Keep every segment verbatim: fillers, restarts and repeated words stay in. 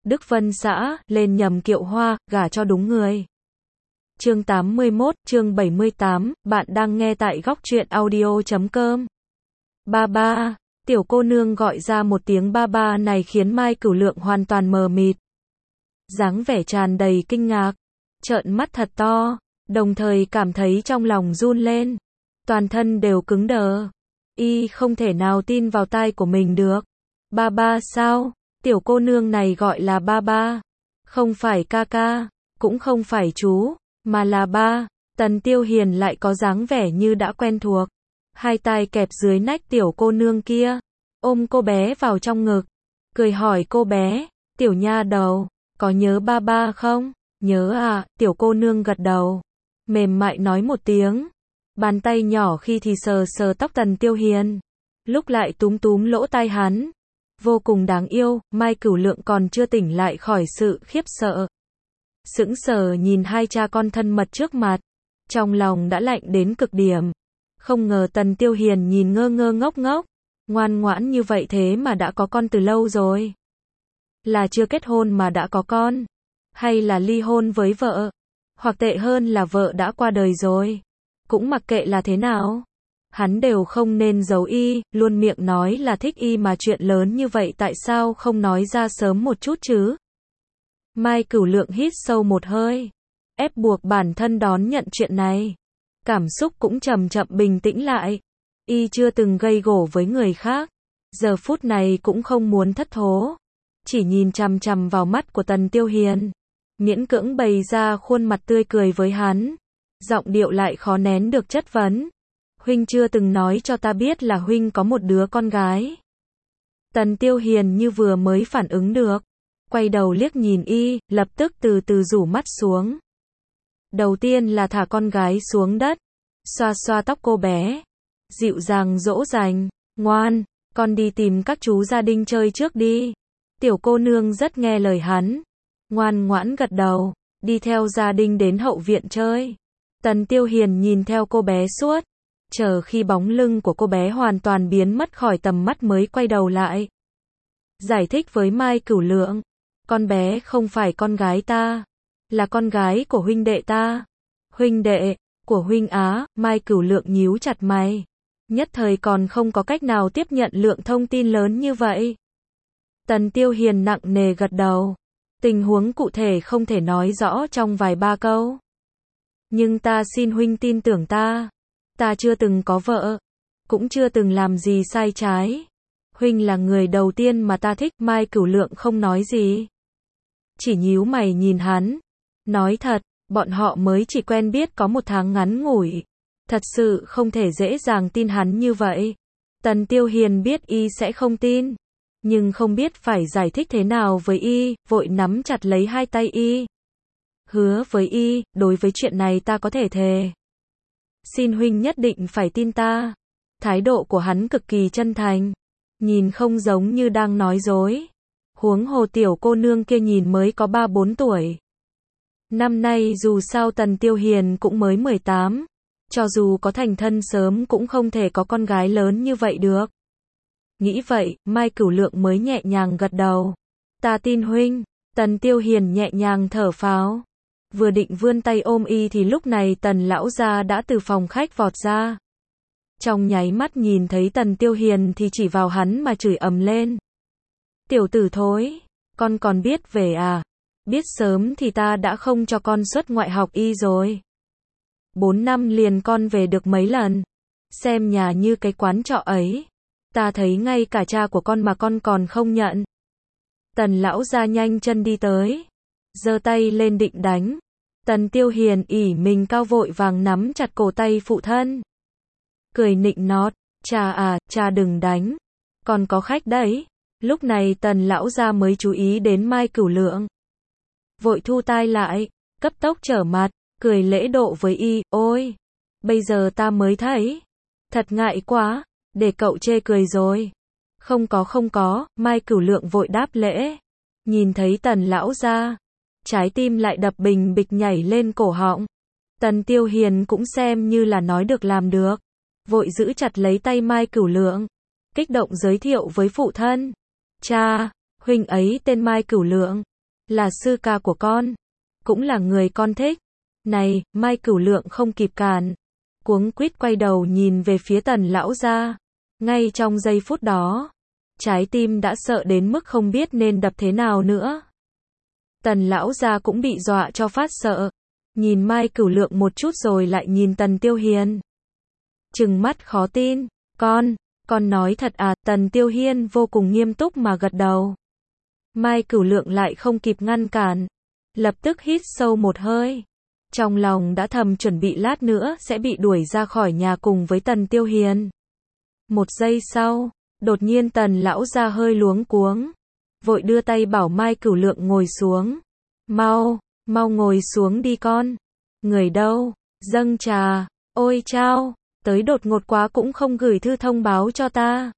Đức Vân xã, lên nhầm kiệu hoa, gả cho đúng người. Chương tám mươi mốt, chương bảy mươi tám, bạn đang nghe tại góc truyện audio chấm com. Ba ba, tiểu cô nương gọi ra một tiếng ba ba này khiến Mai Cửu Lượng hoàn toàn mờ mịt. Dáng vẻ tràn đầy kinh ngạc, trợn mắt thật to, đồng thời cảm thấy trong lòng run lên. Toàn thân đều cứng đờ. Y không thể nào tin vào tai của mình được. Ba ba sao? Tiểu cô nương này gọi là ba ba. Không phải ca ca, cũng không phải chú, mà là ba. Tần Tiêu Hiền lại có dáng vẻ như đã quen thuộc. Hai tay kẹp dưới nách tiểu cô nương kia, ôm cô bé vào trong ngực, cười hỏi cô bé, tiểu nha đầu, có nhớ ba ba không? Nhớ à, tiểu cô nương gật đầu, mềm mại nói một tiếng. Bàn tay nhỏ khi thì sờ sờ tóc Tần Tiêu Hiền, lúc lại túm túm lỗ tai hắn. Vô cùng đáng yêu. Mai Cửu Lượng còn chưa tỉnh lại khỏi sự khiếp sợ, sững sờ nhìn hai cha con thân mật trước mặt, trong lòng đã lạnh đến cực điểm. Không ngờ Tần Tiêu Hiền nhìn ngơ ngơ ngốc ngốc, ngoan ngoãn như vậy thế mà đã có con từ lâu rồi. Là chưa kết hôn mà đã có con, hay là ly hôn với vợ, hoặc tệ hơn là vợ đã qua đời rồi. Cũng mặc kệ là thế nào, hắn đều không nên giấu y, luôn miệng nói là thích y mà chuyện lớn như vậy tại sao không nói ra sớm một chút chứ? Mai Cửu Lượng hít sâu một hơi, ép buộc bản thân đón nhận chuyện này. Cảm xúc cũng chậm chậm bình tĩnh lại. Y chưa từng gây gổ với người khác, giờ phút này cũng không muốn thất thố, chỉ nhìn chằm chằm vào mắt của Tần Tiêu Hiền, miễn cưỡng bày ra khuôn mặt tươi cười với hắn, giọng điệu lại khó nén được chất vấn. Huynh chưa từng nói cho ta biết là huynh có một đứa con gái. Tần Tiêu Hiền như vừa mới phản ứng được, quay đầu liếc nhìn y, lập tức từ từ rủ mắt xuống. Đầu tiên là thả con gái xuống đất, xoa xoa tóc cô bé, dịu dàng dỗ dành, ngoan, con đi tìm các chú gia đình chơi trước đi. Tiểu cô nương rất nghe lời hắn, ngoan ngoãn gật đầu, đi theo gia đình đến hậu viện chơi. Tần Tiêu Hiền nhìn theo cô bé suốt, chờ khi bóng lưng của cô bé hoàn toàn biến mất khỏi tầm mắt mới quay đầu lại. Giải thích với Mai Cửu Lượng, con bé không phải con gái ta, là con gái của huynh đệ ta. Huynh đệ của huynh á? Mai Cửu Lượng nhíu chặt mày, nhất thời còn không có cách nào tiếp nhận lượng thông tin lớn như vậy. Tần Tiêu Hiền nặng nề gật đầu, tình huống cụ thể không thể nói rõ trong vài ba câu. Nhưng ta xin huynh tin tưởng ta, ta chưa từng có vợ, cũng chưa từng làm gì sai trái. Huynh là người đầu tiên mà ta thích. Mai Cửu Lượng không nói gì, chỉ nhíu mày nhìn hắn, nói thật, bọn họ mới chỉ quen biết có một tháng ngắn ngủi, thật sự không thể dễ dàng tin hắn như vậy. Tần Tiêu Hiền biết y sẽ không tin, nhưng không biết phải giải thích thế nào với y, vội nắm chặt lấy hai tay y. Hứa với y, đối với chuyện này ta có thể thề. Xin huynh nhất định phải tin ta. Thái độ của hắn cực kỳ chân thành, nhìn không giống như đang nói dối. Huống hồ tiểu cô nương kia nhìn mới có ba bốn tuổi. Năm nay dù sao Tần Tiêu Hiền cũng mới mười tám, cho dù có thành thân sớm cũng không thể có con gái lớn như vậy được. Nghĩ vậy, Mai Cửu Lượng mới nhẹ nhàng gật đầu. Ta tin huynh. Tần Tiêu Hiền nhẹ nhàng thở phào, vừa định vươn tay ôm y thì lúc này Tần lão gia đã từ phòng khách vọt ra. Trong nháy mắt nhìn thấy Tần Tiêu Hiền thì chỉ vào hắn mà chửi ầm lên. Tiểu tử thối, con còn biết về à? Biết sớm thì ta đã không cho con xuất ngoại học y rồi. Bốn năm liền con về được mấy lần, xem nhà như cái quán trọ ấy. Ta thấy ngay cả cha của con mà con còn không nhận. Tần lão gia nhanh chân đi tới, giơ tay lên định đánh. Tần Tiêu Hiền ỉ mình cao vội vàng nắm chặt cổ tay phụ thân, cười nịnh nót, cha à, cha đừng đánh, còn có khách đấy. Lúc này Tần lão gia mới chú ý đến Mai Cửu Lượng, vội thu tai lại, cấp tốc trở mặt, cười lễ độ với y, ôi, bây giờ ta mới thấy, thật ngại quá, để cậu chê cười rồi. Không có không có, Mai Cửu Lượng vội đáp lễ. Nhìn thấy Tần lão gia, trái tim lại đập bình bịch nhảy lên cổ họng. Tần Tiêu Hiền cũng xem như là nói được làm được, vội giữ chặt lấy tay Mai Cửu Lượng, kích động giới thiệu với phụ thân. Cha, huynh ấy tên Mai Cửu Lượng, là sư ca của con, cũng là người con thích. Này, Mai Cửu Lượng không kịp cản, cuống quýt quay đầu nhìn về phía Tần lão gia. Ngay trong giây phút đó, trái tim đã sợ đến mức không biết nên đập thế nào nữa. Tần lão gia cũng bị dọa cho phát sợ, nhìn Mai Cửu Lượng một chút rồi lại nhìn Tần Tiêu Hiên. Trừng mắt khó tin, con, con nói thật à? Tần Tiêu Hiên vô cùng nghiêm túc mà gật đầu. Mai Cửu Lượng lại không kịp ngăn cản, lập tức hít sâu một hơi. Trong lòng đã thầm chuẩn bị lát nữa sẽ bị đuổi ra khỏi nhà cùng với Tần Tiêu Hiên. Một giây sau, đột nhiên Tần lão gia hơi luống cuống, vội đưa tay bảo Mai Cửu Lượng ngồi xuống. Mau, mau ngồi xuống đi con. Người đâu? Dâng trà. Ôi chao, tới đột ngột quá cũng không gửi thư thông báo cho ta.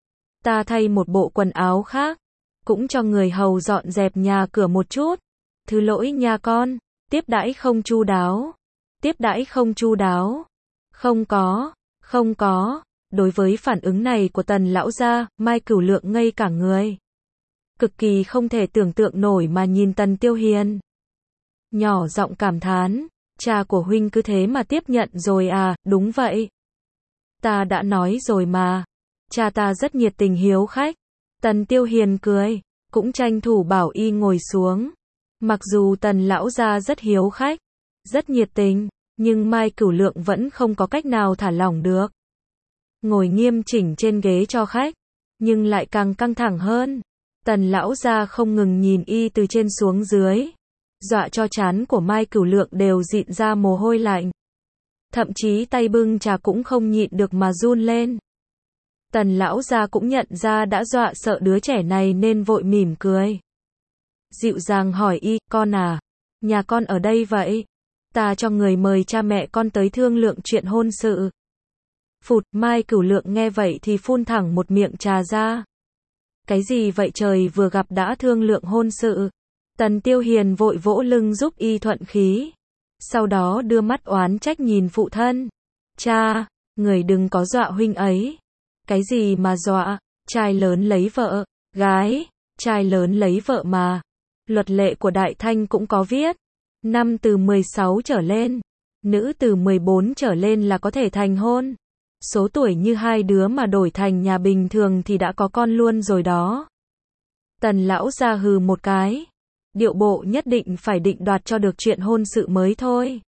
Ta thay một bộ quần áo khác, cũng cho người hầu dọn dẹp nhà cửa một chút. Thứ lỗi nha con, tiếp đãi không chu đáo. Tiếp đãi không chu đáo. Không có, không có. Đối với phản ứng này của Tần lão gia, Mai Cửu Lượng ngây cả người. Cực kỳ không thể tưởng tượng nổi mà nhìn Tần Tiêu Hiên. Nhỏ giọng cảm thán, cha của huynh cứ thế mà tiếp nhận rồi à? Đúng vậy. Ta đã nói rồi mà, cha ta rất nhiệt tình hiếu khách. Tần Tiêu Hiên cười, cũng tranh thủ bảo y ngồi xuống. Mặc dù Tần lão gia rất hiếu khách, rất nhiệt tình, nhưng Mai Cửu Lượng vẫn không có cách nào thả lỏng được. Ngồi nghiêm chỉnh trên ghế cho khách, nhưng lại càng căng thẳng hơn. Tần lão gia không ngừng nhìn y từ trên xuống dưới, dọa cho trán của Mai Cửu Lượng đều dịn ra mồ hôi lạnh. Thậm chí tay bưng trà cũng không nhịn được mà run lên. Tần lão gia cũng nhận ra đã dọa sợ đứa trẻ này nên vội mỉm cười. Dịu dàng hỏi y, con à, nhà con ở đây vậy? Ta cho người mời cha mẹ con tới thương lượng chuyện hôn sự. Phụt, Mai Cửu Lượng nghe vậy thì phun thẳng một miệng trà ra. Cái gì vậy trời, vừa gặp đã thương lượng hôn sự. Tần Tiêu Hiền vội vỗ lưng giúp y thuận khí. Sau đó đưa mắt oán trách nhìn phụ thân. Cha, người đừng có dọa huynh ấy. Cái gì mà dọa, trai lớn lấy vợ, gái, trai lớn lấy vợ mà. Luật lệ của Đại Thanh cũng có viết. Năm từ mười sáu trở lên, nữ từ mười bốn trở lên là có thể thành hôn. Số tuổi như hai đứa mà đổi thành nhà bình thường thì đã có con luôn rồi đó. Tần lão gia hừ một cái. Điệu bộ nhất định phải định đoạt cho được chuyện hôn sự mới thôi.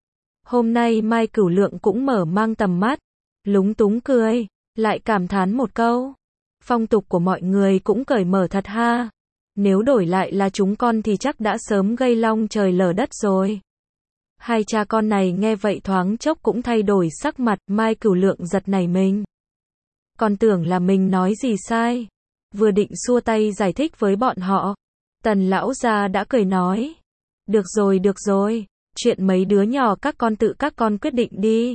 Hôm nay Mai Cửu Lượng cũng mở mang tầm mắt, lúng túng cười, lại cảm thán một câu. Phong tục của mọi người cũng cởi mở thật ha. Nếu đổi lại là chúng con thì chắc đã sớm gây long trời lở đất rồi. Hai cha con này nghe vậy thoáng chốc cũng thay đổi sắc mặt. Mai Cửu Lượng giật nảy mình. Còn tưởng là mình nói gì sai. Vừa định xua tay giải thích với bọn họ, Tần lão gia đã cười nói. Được rồi được rồi, chuyện mấy đứa nhỏ các con tự các con quyết định đi.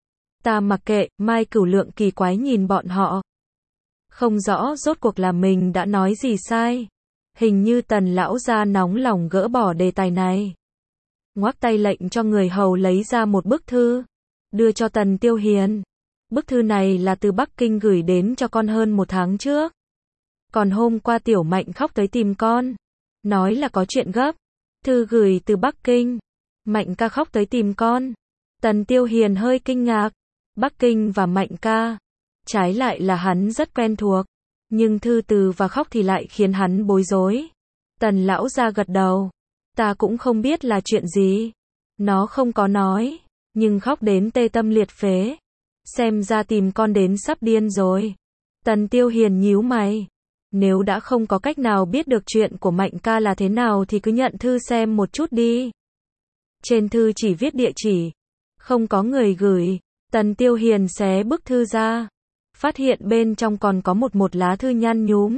Ta mặc kệ. Mai Cửu Lượng kỳ quái nhìn bọn họ. Không rõ rốt cuộc là mình đã nói gì sai. Hình như Tần lão gia nóng lòng gỡ bỏ đề tài này. Ngoắc tay lệnh cho người hầu lấy ra một bức thư, đưa cho Tần Tiêu Hiền. Bức thư này là từ Bắc Kinh gửi đến cho con hơn một tháng trước. Còn hôm qua Tiểu Mạnh khóc tới tìm con, nói là có chuyện gấp. Thư gửi từ Bắc Kinh. Mạnh ca khóc tới tìm con. Tần Tiêu Hiền hơi kinh ngạc. Bắc Kinh và Mạnh ca, trái lại là hắn rất quen thuộc. Nhưng thư từ và khóc thì lại khiến hắn bối rối. Tần lão gia gật đầu. Ta cũng không biết là chuyện gì. Nó không có nói, nhưng khóc đến tê tâm liệt phế. Xem ra tìm con đến sắp điên rồi. Tần Tiêu Hiền nhíu mày. Nếu đã không có cách nào biết được chuyện của Mạnh ca là thế nào thì cứ nhận thư xem một chút đi. Trên thư chỉ viết địa chỉ, không có người gửi. Tần Tiêu Hiền xé bức thư ra, phát hiện bên trong còn có một một lá thư nhăn nhúm.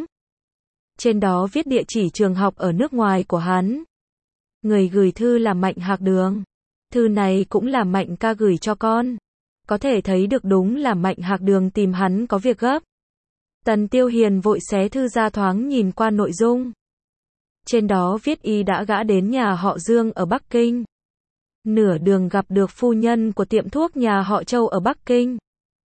Trên đó viết địa chỉ trường học ở nước ngoài của hắn. Người gửi thư là Mạnh Hạc Đường. Thư này cũng là Mạnh ca gửi cho con. Có thể thấy được đúng là Mạnh Hạc Đường tìm hắn có việc gấp. Tần Tiêu Hiền vội xé thư ra thoáng nhìn qua nội dung. Trên đó viết y đã gã đến nhà họ Dương ở Bắc Kinh. Nửa đường gặp được phu nhân của tiệm thuốc nhà họ Châu ở Bắc Kinh.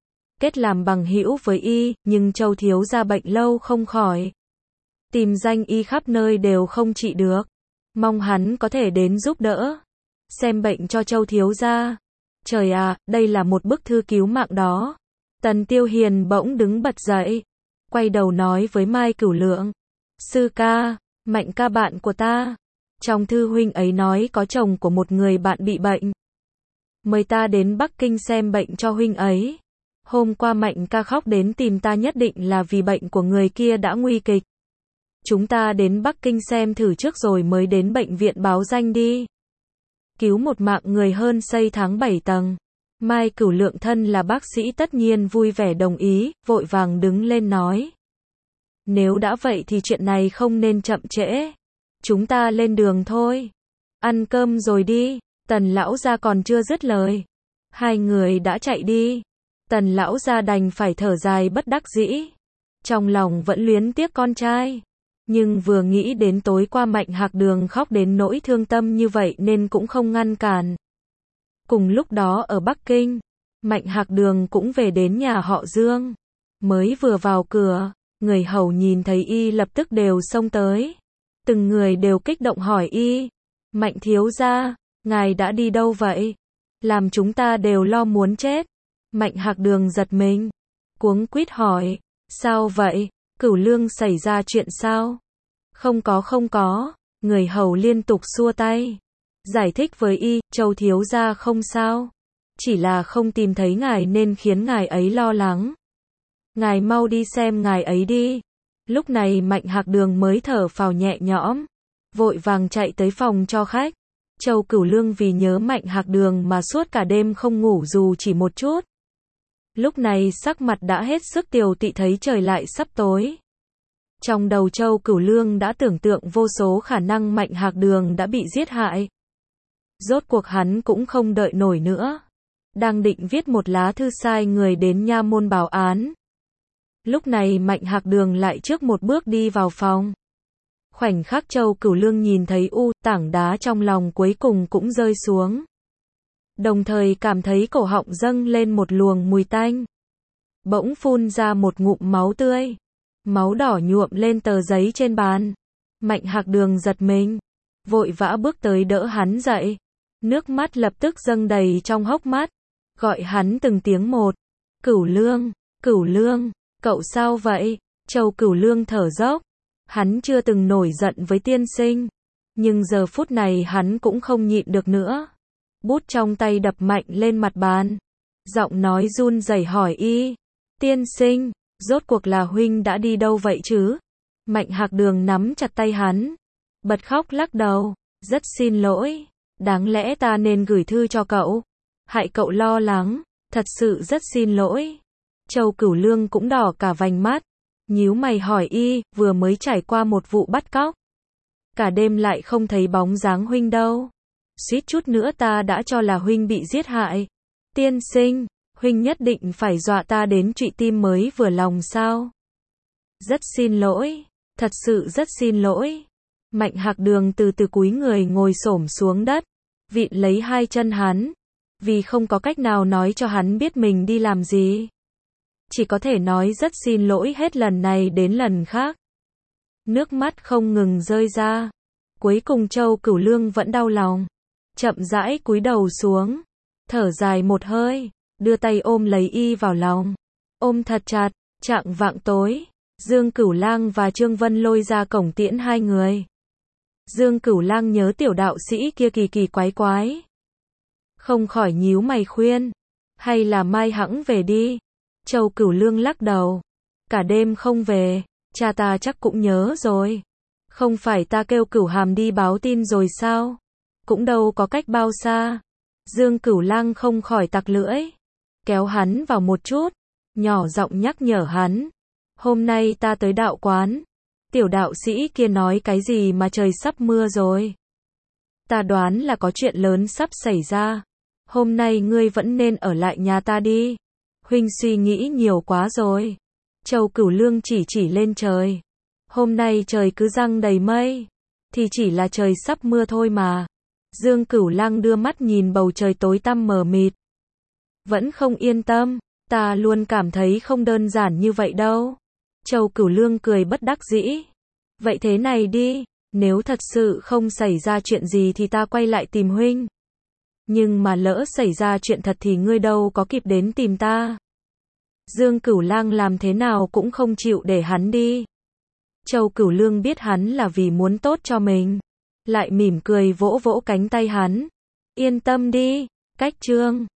Kết làm bằng hữu với y, nhưng Châu thiếu gia bệnh lâu không khỏi. Tìm danh y khắp nơi đều không trị được. Mong hắn có thể đến giúp đỡ. Xem bệnh cho Châu thiếu gia. Trời à, đây là một bức thư cứu mạng đó. Tần Tiêu Hiền bỗng đứng bật dậy. Quay đầu nói với Mai Cửu Lượng. Sư ca, Mạnh ca bạn của ta. Trong thư huynh ấy nói có chồng của một người bạn bị bệnh. Mời ta đến Bắc Kinh xem bệnh cho huynh ấy. Hôm qua Mạnh ca khóc đến tìm ta nhất định là vì bệnh của người kia đã nguy kịch. Chúng ta đến Bắc Kinh xem thử trước rồi mới đến bệnh viện báo danh đi. Cứu một mạng người hơn xây tháng bảy tầng. Mai Cửu Lượng thân là bác sĩ tất nhiên vui vẻ đồng ý, vội vàng đứng lên nói. Nếu đã vậy thì chuyện này không nên chậm trễ. Chúng ta lên đường thôi. Ăn cơm rồi đi. Tần lão gia còn chưa dứt lời. Hai người đã chạy đi. Tần lão gia đành phải thở dài bất đắc dĩ. Trong lòng vẫn luyến tiếc con trai. Nhưng vừa nghĩ đến tối qua Mạnh Hạc Đường khóc đến nỗi thương tâm như vậy nên cũng không ngăn cản. Cùng lúc đó ở Bắc Kinh, Mạnh Hạc Đường cũng về đến nhà họ Dương. Mới vừa vào cửa, người hầu nhìn thấy y lập tức đều xông tới. Từng người đều kích động hỏi y. Mạnh thiếu gia, ngài đã đi đâu vậy? Làm chúng ta đều lo muốn chết. Mạnh Hạc Đường giật mình. Cuống quýt hỏi. Sao vậy? Cửu Lương xảy ra chuyện sao? Không có không có. Người hầu liên tục xua tay. Giải thích với y, Châu thiếu gia không sao. Chỉ là không tìm thấy ngài nên khiến ngài ấy lo lắng. Ngài mau đi xem ngài ấy đi. Lúc này Mạnh Hạc Đường mới thở phào nhẹ nhõm. Vội vàng chạy tới phòng cho khách. Châu Cửu Lương vì nhớ Mạnh Hạc Đường mà suốt cả đêm không ngủ dù chỉ một chút. Lúc này sắc mặt đã hết sức tiều tụy thấy trời lại sắp tối. Trong đầu Châu Cửu Lương đã tưởng tượng vô số khả năng Mạnh Hạc Đường đã bị giết hại. Rốt cuộc hắn cũng không đợi nổi nữa. Đang định viết một lá thư sai người đến nha môn báo án. Lúc này Mạnh Hạc Đường lại trước một bước đi vào phòng. Khoảnh khắc Châu Cửu Lương nhìn thấy u, tảng đá trong lòng cuối cùng cũng rơi xuống. Đồng thời cảm thấy cổ họng dâng lên một luồng mùi tanh. Bỗng phun ra một ngụm máu tươi. Máu đỏ nhuộm lên tờ giấy trên bàn. Mạnh Hạc Đường giật mình. Vội vã bước tới đỡ hắn dậy. Nước mắt lập tức dâng đầy trong hốc mắt. Gọi hắn từng tiếng một. Cửu Lương, Cửu Lương, cậu sao vậy? Châu Cửu Lương thở dốc. Hắn chưa từng nổi giận với tiên sinh. Nhưng giờ phút này hắn cũng không nhịn được nữa. Bút trong tay đập mạnh lên mặt bàn. Giọng nói run rẩy hỏi y. Tiên sinh, rốt cuộc là huynh đã đi đâu vậy chứ? Mạnh Hạc Đường nắm chặt tay hắn. Bật khóc lắc đầu. Rất xin lỗi. Đáng lẽ ta nên gửi thư cho cậu. Hại cậu lo lắng. Thật sự rất xin lỗi. Châu Cửu Lương cũng đỏ cả vành mắt. Nhíu mày hỏi y, vừa mới trải qua một vụ bắt cóc. Cả đêm lại không thấy bóng dáng huynh đâu. Suýt chút nữa ta đã cho là huynh bị giết hại. Tiên sinh, huynh nhất định phải dọa ta đến trụy tim mới vừa lòng sao? Rất xin lỗi, thật sự rất xin lỗi. Mạnh Hạc Đường từ từ cúi người ngồi xổm xuống đất, vịn lấy hai chân hắn, vì không có cách nào nói cho hắn biết mình đi làm gì. Chỉ có thể nói rất xin lỗi hết lần này đến lần khác. Nước mắt không ngừng rơi ra. Cuối cùng Châu Cửu Lương vẫn đau lòng. Chậm rãi cúi đầu xuống. Thở dài một hơi. Đưa tay ôm lấy y vào lòng. Ôm thật chặt. Chạng vạng tối. Dương Cửu Lang và Trương Vân Lôi ra cổng tiễn hai người. Dương Cửu Lang nhớ tiểu đạo sĩ kia kỳ kỳ quái quái. Không khỏi nhíu mày khuyên. Hay là mai hẵng về đi. Châu Cửu Lương lắc đầu. Cả đêm không về, cha ta chắc cũng nhớ rồi. Không phải ta kêu Cửu Hàm đi báo tin rồi sao? Cũng đâu có cách bao xa. Dương Cửu Lang không khỏi tặc lưỡi. Kéo hắn vào một chút. Nhỏ giọng nhắc nhở hắn. Hôm nay ta tới đạo quán. Tiểu đạo sĩ kia nói cái gì mà trời sắp mưa rồi. Ta đoán là có chuyện lớn sắp xảy ra. Hôm nay ngươi vẫn nên ở lại nhà ta đi. Huynh suy nghĩ nhiều quá rồi. Châu Cửu Lương chỉ chỉ lên trời. Hôm nay trời cứ giăng đầy mây. Thì chỉ là trời sắp mưa thôi mà. Dương Cửu Lang đưa mắt nhìn bầu trời tối tăm mờ mịt. Vẫn không yên tâm. Ta luôn cảm thấy không đơn giản như vậy đâu. Châu Cửu Lương cười bất đắc dĩ. Vậy thế này đi. Nếu thật sự không xảy ra chuyện gì thì ta quay lại tìm huynh. Nhưng mà lỡ xảy ra chuyện thật thì ngươi đâu có kịp đến tìm ta. Dương Cửu Lang làm thế nào cũng không chịu để hắn đi. Châu Cửu Lương biết hắn là vì muốn tốt cho mình, lại mỉm cười vỗ vỗ cánh tay hắn. Yên tâm đi, cách trương.